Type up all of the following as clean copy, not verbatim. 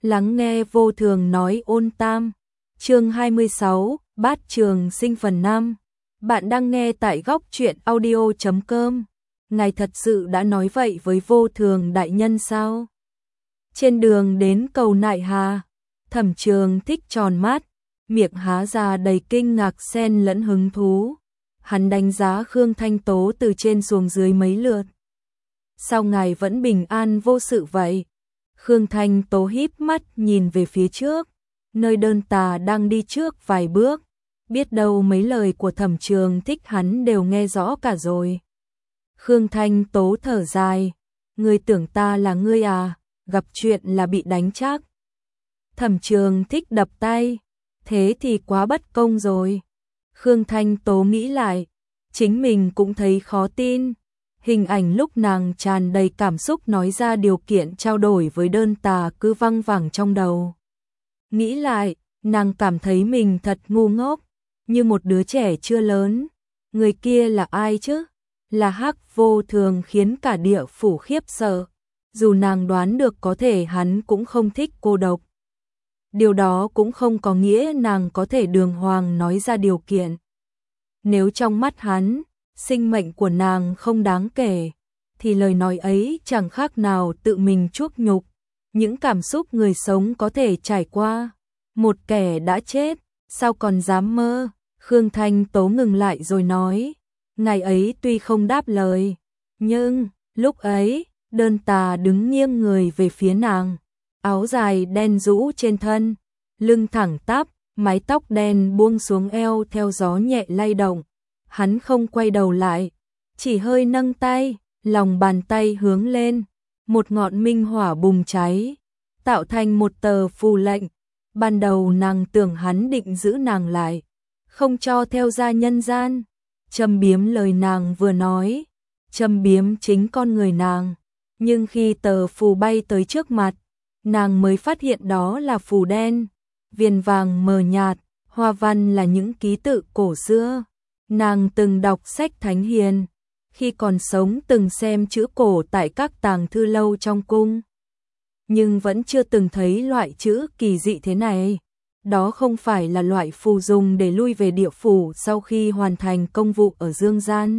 Lắng nghe vô thường nói ôn tam. Chương 26, Bát Trường Sinh phần 5. Bạn đang nghe tại góc truyện audio.com. Ngài thật sự đã nói vậy với vô thường đại nhân sao? Trên đường đến cầu Nại Hà, Thẩm Trường Thích tròn mắt, miệng há ra đầy kinh ngạc xen lẫn hứng thú. Hắn đánh giá Khương Thanh Tố từ trên xuống dưới mấy lượt. Sao ngài vẫn bình an vô sự vậy? Khương Thanh Tố híp mắt nhìn về phía trước, nơi đơn tà đang đi trước vài bước. Biết đâu mấy lời của Thẩm Trường Thích hắn đều nghe rõ cả rồi. Khương Thanh Tố thở dài, ngươi tưởng ta là ngươi à, gặp chuyện là bị đánh chắc. Thẩm Trường Thích đập tay, thế thì quá bất công rồi. Khương Thanh Tố nghĩ lại, chính mình cũng thấy khó tin. Hình ảnh lúc nàng tràn đầy cảm xúc nói ra điều kiện trao đổi với đơn tà cứ văng vẳng trong đầu. Nghĩ lại, nàng cảm thấy mình thật ngu ngốc, như một đứa trẻ chưa lớn. Người kia là ai chứ? Là Hắc Vô Thường khiến cả địa phủ khiếp sợ. Dù nàng đoán được có thể hắn cũng không thích cô độc. Điều đó cũng không có nghĩa nàng có thể đường hoàng nói ra điều kiện. Nếu trong mắt hắn, sinh mệnh của nàng không đáng kể, thì lời nói ấy chẳng khác nào tự mình chuốc nhục. Những cảm xúc người sống có thể trải qua, một kẻ đã chết, sao còn dám mơ? Khương Thanh Tố ngừng lại rồi nói, ngày ấy tuy không đáp lời, nhưng lúc ấy, đơn tà đứng nghiêng người về phía nàng, áo dài đen rũ trên thân, lưng thẳng tắp, mái tóc đen buông xuống eo theo gió nhẹ lay động. Hắn không quay đầu lại, chỉ hơi nâng tay, lòng bàn tay hướng lên, một ngọn minh hỏa bùng cháy, tạo thành một tờ phù lệnh. Ban đầu nàng tưởng hắn định giữ nàng lại, không cho theo ra nhân gian, châm biếm lời nàng vừa nói, châm biếm chính con người nàng. Nhưng khi tờ phù bay tới trước mặt, nàng mới phát hiện đó là phù đen, viền vàng mờ nhạt, hoa văn là những ký tự cổ xưa. Nàng từng đọc sách thánh hiền, khi còn sống từng xem chữ cổ tại các tàng thư lâu trong cung. Nhưng vẫn chưa từng thấy loại chữ kỳ dị thế này. Đó không phải là loại phù dùng để lui về địa phủ sau khi hoàn thành công vụ ở dương gian.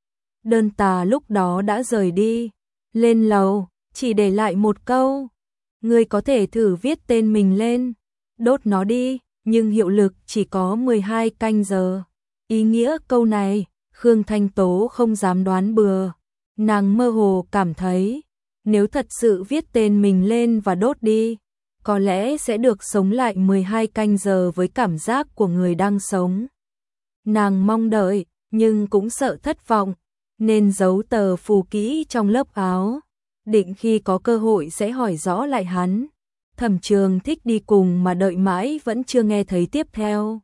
Đơn tà lúc đó đã rời đi, lên lầu, chỉ để lại một câu. Ngươi có thể thử viết tên mình lên, đốt nó đi, nhưng hiệu lực chỉ có 12 canh giờ. Ý nghĩa câu này, Khương Thanh Tố không dám đoán bừa. Nàng mơ hồ cảm thấy, nếu thật sự viết tên mình lên và đốt đi, có lẽ sẽ được sống lại 12 canh giờ với cảm giác của người đang sống. Nàng mong đợi, nhưng cũng sợ thất vọng, nên giấu tờ phù kỹ trong lớp áo. Định khi có cơ hội sẽ hỏi rõ lại hắn. Thẩm Trường Thích đi cùng mà đợi mãi vẫn chưa nghe thấy tiếp theo.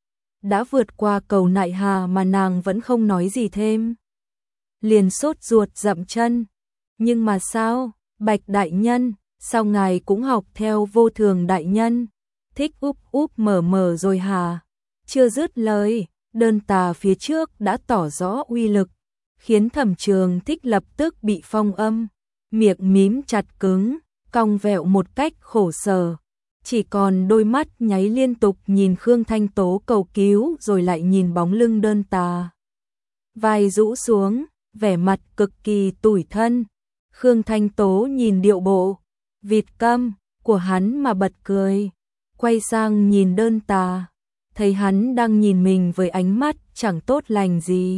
Đã vượt qua cầu Nại Hà mà nàng vẫn không nói gì thêm. Liền sốt ruột dậm chân. Nhưng mà sao, Bạch đại nhân, sao ngài cũng học theo Vô Thường đại nhân? Thích úp úp mở mở rồi hả? Chưa dứt lời, đơn tà phía trước đã tỏ rõ uy lực, khiến Thẩm Trường Thích lập tức bị phong âm, miệng mím chặt cứng, cong vẹo một cách khổ sở. Chỉ còn đôi mắt nháy liên tục nhìn Khương Thanh Tố cầu cứu rồi lại nhìn bóng lưng đơn tà. Vai rũ xuống, vẻ mặt cực kỳ tủi thân. Khương Thanh Tố nhìn điệu bộ, vịt câm, của hắn mà bật cười. Quay sang nhìn đơn tà, thấy hắn đang nhìn mình với ánh mắt chẳng tốt lành gì.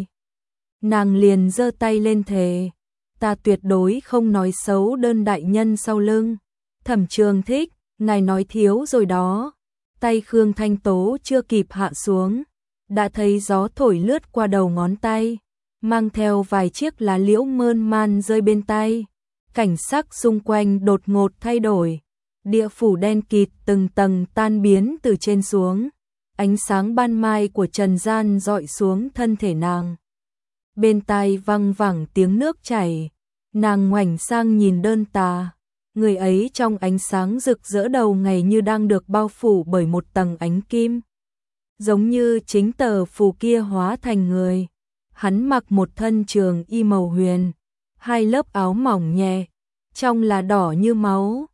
Nàng liền giơ tay lên thề, ta tuyệt đối không nói xấu đơn đại nhân sau lưng. Thẩm Trường Thích, ngài nói thiếu rồi đó. Tay Khương Thanh Tố chưa kịp hạ xuống, đã thấy gió thổi lướt qua đầu ngón tay, mang theo vài chiếc lá liễu mơn man rơi bên tay. Cảnh sắc xung quanh đột ngột thay đổi, địa phủ đen kịt từng tầng tan biến từ trên xuống. Ánh sáng ban mai của trần gian dọi xuống thân thể nàng. Bên tai văng vẳng tiếng nước chảy, nàng ngoảnh sang nhìn đơn tà. Người ấy trong ánh sáng rực rỡ đầu ngày như đang được bao phủ bởi một tầng ánh kim. Giống như chính tờ phù kia hóa thành người. Hắn mặc một thân trường y màu huyền, hai lớp áo mỏng nhẹ, trong là đỏ như máu,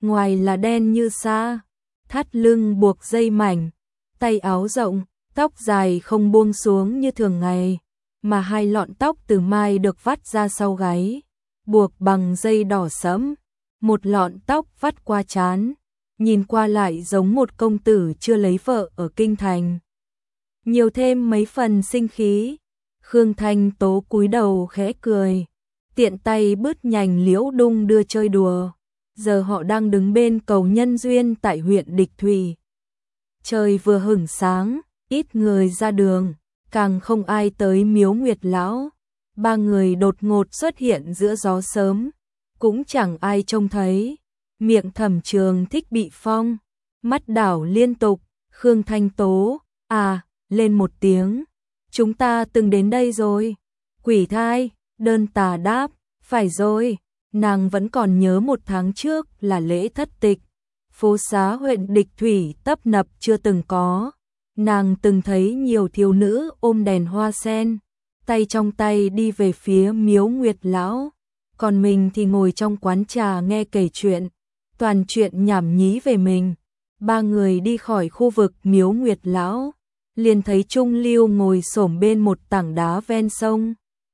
ngoài là đen như sa, thắt lưng buộc dây mảnh, tay áo rộng, tóc dài không buông xuống như thường ngày, mà hai lọn tóc từ mai được vắt ra sau gáy, buộc bằng dây đỏ sẫm, một lọn tóc vắt qua trán, nhìn qua lại giống một công tử chưa lấy vợ ở kinh thành. Nhiều thêm mấy phần sinh khí. Khương Thanh Tố cúi đầu khẽ cười, tiện tay bứt nhành liễu đung đưa chơi đùa. Giờ họ đang đứng bên cầu nhân duyên tại huyện Địch Thủy. Trời vừa hửng sáng, ít người ra đường, càng không ai tới miếu Nguyệt Lão. Ba người đột ngột xuất hiện giữa gió sớm, cũng chẳng ai trông thấy. Miệng Thẩm Trường Thích bị phong, mắt đảo liên tục. Khương Thanh Tố, lên một tiếng. Chúng ta từng đến đây rồi. Quỷ thai, Đơn Tà đáp, phải rồi. Nàng vẫn còn nhớ 1 tháng trước là lễ thất tịch. Phố xá huyện Địch Thủy tấp nập chưa từng có. Nàng từng thấy nhiều thiếu nữ ôm đèn hoa sen, tay trong tay đi về phía miếu Nguyệt Lão. Còn mình thì ngồi trong quán trà nghe kể chuyện, toàn chuyện nhảm nhí về mình. Ba người đi khỏi khu vực miếu Nguyệt Lão, liền thấy Trung Lưu ngồi xổm bên một tảng đá ven sông.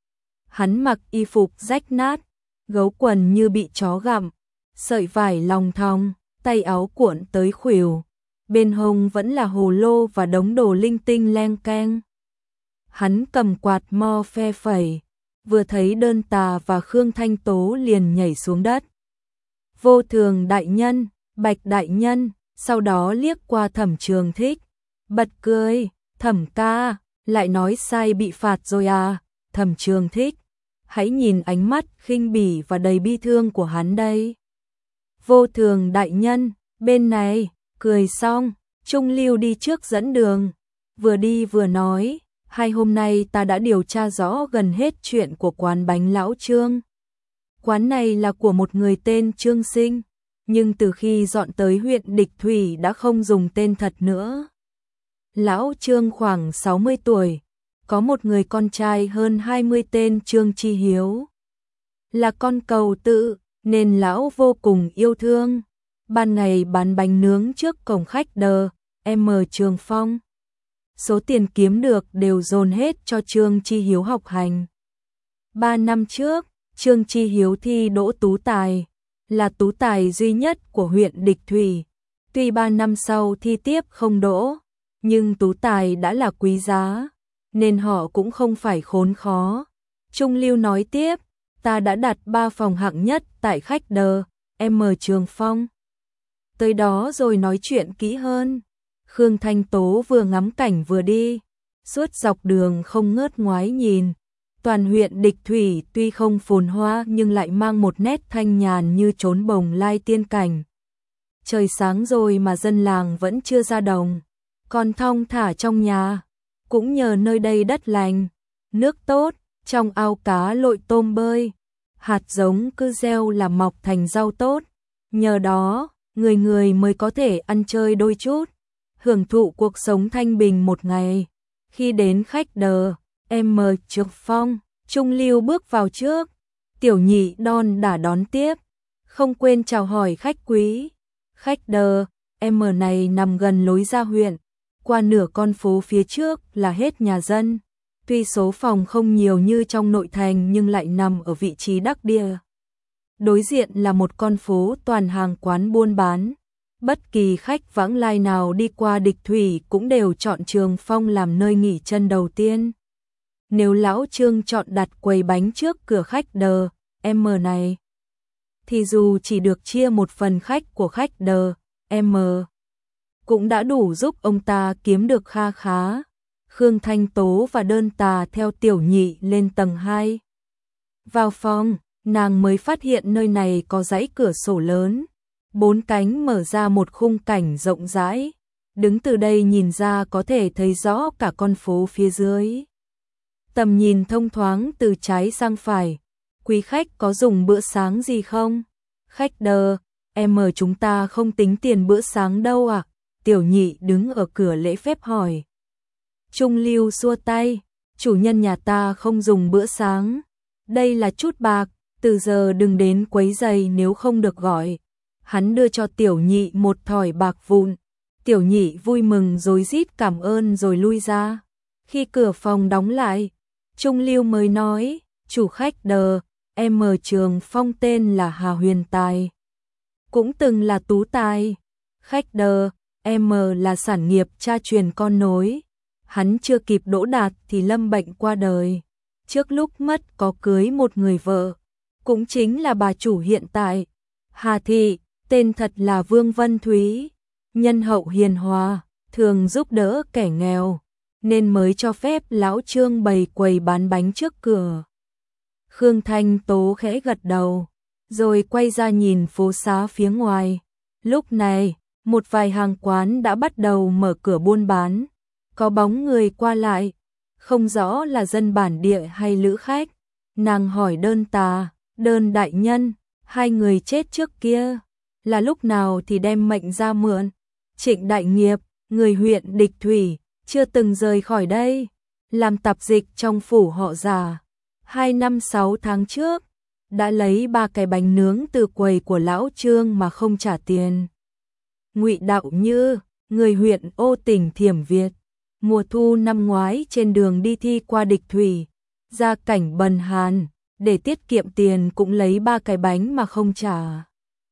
Hắn mặc y phục rách nát, gấu quần như bị chó gặm, sợi vải lòng thòng, tay áo cuộn tới khuỷu, bên hông vẫn là hồ lô và đống đồ linh tinh leng keng. Hắn cầm quạt mo phe phẩy, vừa thấy Đơn Tà và Khương Thanh Tố liền nhảy xuống đất. Vô Thường đại nhân, Bạch đại nhân, sau đó liếc qua Thẩm Trường Thích, bật cười, Thẩm ca, lại nói sai bị phạt rồi à? Thẩm Trường Thích, hãy nhìn ánh mắt khinh bỉ và đầy bi thương của hắn đây. Vô Thường đại nhân, bên này, cười xong, Trung Lưu đi trước dẫn đường, vừa đi vừa nói, 2 hôm nay ta đã điều tra rõ gần hết chuyện của quán bánh Lão Trương. Quán này là của một người tên Trương Sinh, nhưng từ khi dọn tới huyện Địch Thủy đã không dùng tên thật nữa. Lão Trương khoảng 60 tuổi, có một người con trai hơn 20 tên Trương Chi Hiếu. Là con cầu tự, nên lão vô cùng yêu thương. Ban ngày bán bánh nướng trước cổng khách đờ, Trường Phong. Số tiền kiếm được đều dồn hết cho Trương Chi Hiếu học hành. 3 năm trước, Trương Chi Hiếu thi đỗ tú tài, là tú tài duy nhất của huyện Địch Thủy. Tuy 3 năm sau thi tiếp không đỗ, nhưng tú tài đã là quý giá, nên họ cũng không phải khốn khó. Trung Lưu nói tiếp, ta đã đặt 3 phòng hạng nhất tại khách đờ, Trường Phong. Tới đó rồi nói chuyện kỹ hơn. Khương Thanh Tố vừa ngắm cảnh vừa đi, suốt dọc đường không ngớt ngoái nhìn. Toàn huyện Địch Thủy tuy không phồn hoa nhưng lại mang một nét thanh nhàn như trốn bồng lai tiên cảnh. Trời sáng rồi mà dân làng vẫn chưa ra đồng, còn thong thả trong nhà. Cũng nhờ nơi đây đất lành, nước tốt, trong ao cá lội tôm bơi, hạt giống cứ gieo là mọc thành rau tốt. Nhờ đó, người người mới có thể ăn chơi đôi chút, hưởng thụ cuộc sống thanh bình một ngày. Khi đến khách đờ, Trường Phong, Trung Lưu bước vào trước, Tiểu Nhị đon đã đón tiếp, không quên chào hỏi khách quý. Khách đờ, này nằm gần lối ra huyện, qua nửa con phố phía trước là hết nhà dân. Tuy số phòng không nhiều như trong nội thành nhưng lại nằm ở vị trí đắc địa. Đối diện là một con phố toàn hàng quán buôn bán. Bất kỳ khách vãng lai nào đi qua Địch Thủy cũng đều chọn Trường Phong làm nơi nghỉ chân đầu tiên. Nếu lão Trương chọn đặt quầy bánh trước cửa khách đờ, này, thì dù chỉ được chia một phần khách của khách đờ, cũng đã đủ giúp ông ta kiếm được kha khá. Khương Thanh Tố và Đơn Tà theo Tiểu Nhị lên tầng 2. Vào phòng, nàng mới phát hiện nơi này có dãy cửa sổ lớn, 4 cánh mở ra một khung cảnh rộng rãi. Đứng từ đây nhìn ra có thể thấy rõ cả con phố phía dưới. Tầm nhìn thông thoáng từ trái sang phải. Quý khách có dùng bữa sáng gì không? Khách đờ, chúng ta không tính tiền bữa sáng đâu ạ. Tiểu Nhị đứng ở cửa lễ phép hỏi. Trung Lưu xua tay, chủ nhân nhà ta không dùng bữa sáng. Đây là chút bạc, từ giờ đừng đến quấy rầy nếu không được gọi. hắn đưa cho Tiểu Nhị một thỏi bạc vụn. Tiểu Nhị vui mừng rối rít cảm ơn rồi lui ra. Khi cửa phòng đóng lại, Trung Lưu mới nói, chủ khách đờ, em Trường Phong tên là Hà Huyền Tài, cũng từng là tú tài. Khách đờ, em là sản nghiệp cha truyền con nối. Hắn chưa kịp đỗ đạt thì lâm bệnh qua đời. Trước lúc mất có cưới một người vợ, cũng chính là bà chủ hiện tại, Hà Thị, tên thật là Vương Vân Thúy. Nhân hậu hiền hòa, thường giúp đỡ kẻ nghèo, nên mới cho phép lão Trương bày quầy bán bánh trước cửa. Khương Thanh Tố khẽ gật đầu, rồi quay ra nhìn phố xá phía ngoài. Lúc này, một vài hàng quán đã bắt đầu mở cửa buôn bán, có bóng người qua lại, không rõ là dân bản địa hay lữ khách. Nàng hỏi Đơn Tà, Đơn đại nhân, hai người chết trước kia, là lúc nào thì đem mệnh ra mượn? Trịnh Đại Nghiệp, người huyện Địch Thủy, chưa từng rời khỏi đây, làm tạp dịch trong phủ họ Già. 2 năm 6 tháng trước, đã lấy 3 cái bánh nướng từ quầy của lão Trương mà không trả tiền. Ngụy Đạo Như, người huyện Ô tỉnh Thiểm Việt, mùa thu năm ngoái trên đường đi thi qua Địch Thủy, ra cảnh bần hàn, để tiết kiệm tiền cũng lấy 3 cái bánh mà không trả.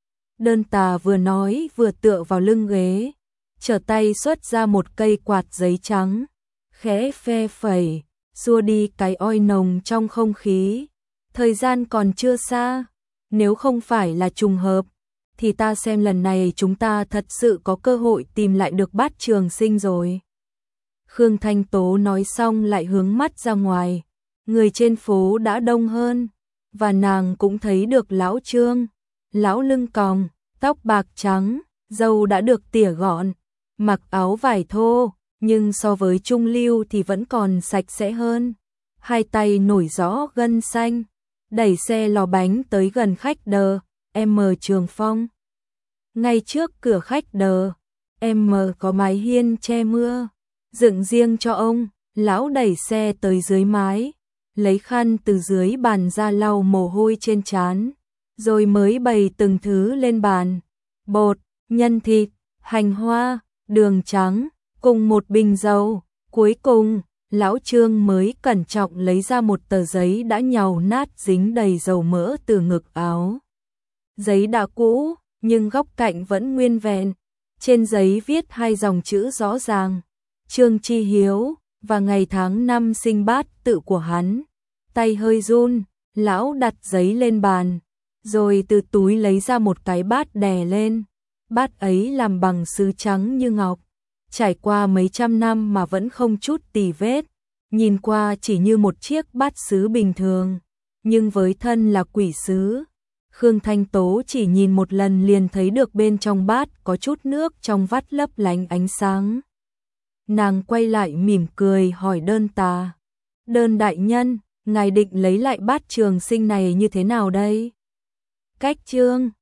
Đơn Tà vừa nói vừa tựa vào lưng ghế, trở tay xuất ra một cây quạt giấy trắng, khẽ phe phẩy, xua đi cái oi nồng trong không khí. Thời gian còn chưa xa, nếu không phải là trùng hợp, thì ta xem lần này chúng ta thật sự có cơ hội tìm lại được Bát Trường Sinh rồi. Khương Thanh Tố nói xong lại hướng mắt ra ngoài, người trên phố đã đông hơn, và nàng cũng thấy được lão Trương, lão lưng còng, tóc bạc trắng, râu đã được tỉa gọn, mặc áo vải thô, nhưng so với Trung Lưu thì vẫn còn sạch sẽ hơn. Hai tay nổi rõ gân xanh, đẩy xe lò bánh tới gần khách đờ, em Trường Phong. Ngay trước cửa khách đờ, em có mái hiên che mưa, dựng riêng cho ông. Lão đẩy xe tới dưới mái, lấy khăn từ dưới bàn ra lau mồ hôi trên trán, rồi mới bày từng thứ lên bàn. Bột, nhân thịt, hành hoa, đường trắng, cùng một bình dầu. Cuối cùng, lão Trương mới cẩn trọng lấy ra một tờ giấy đã nhàu nát dính đầy dầu mỡ từ ngực áo. Giấy đã cũ, nhưng góc cạnh vẫn nguyên vẹn. Trên giấy viết 2 dòng chữ rõ ràng: Trương Chi Hiếu, và ngày tháng năm sinh bát tự của hắn. Tay hơi run, lão đặt giấy lên bàn, rồi từ túi lấy ra một cái bát đè lên. Bát ấy làm bằng sứ trắng như ngọc, trải qua mấy trăm năm mà vẫn không chút tì vết, nhìn qua chỉ như một chiếc bát sứ bình thường, nhưng với thân là quỷ sứ. Khương Thanh Tố chỉ nhìn một lần liền thấy được bên trong bát có chút nước trong vắt lấp lánh ánh sáng. Nàng quay lại mỉm cười hỏi Đơn Tà, Đơn đại nhân, ngài định lấy lại Bát Trường Sinh này như thế nào đây? Cách Trương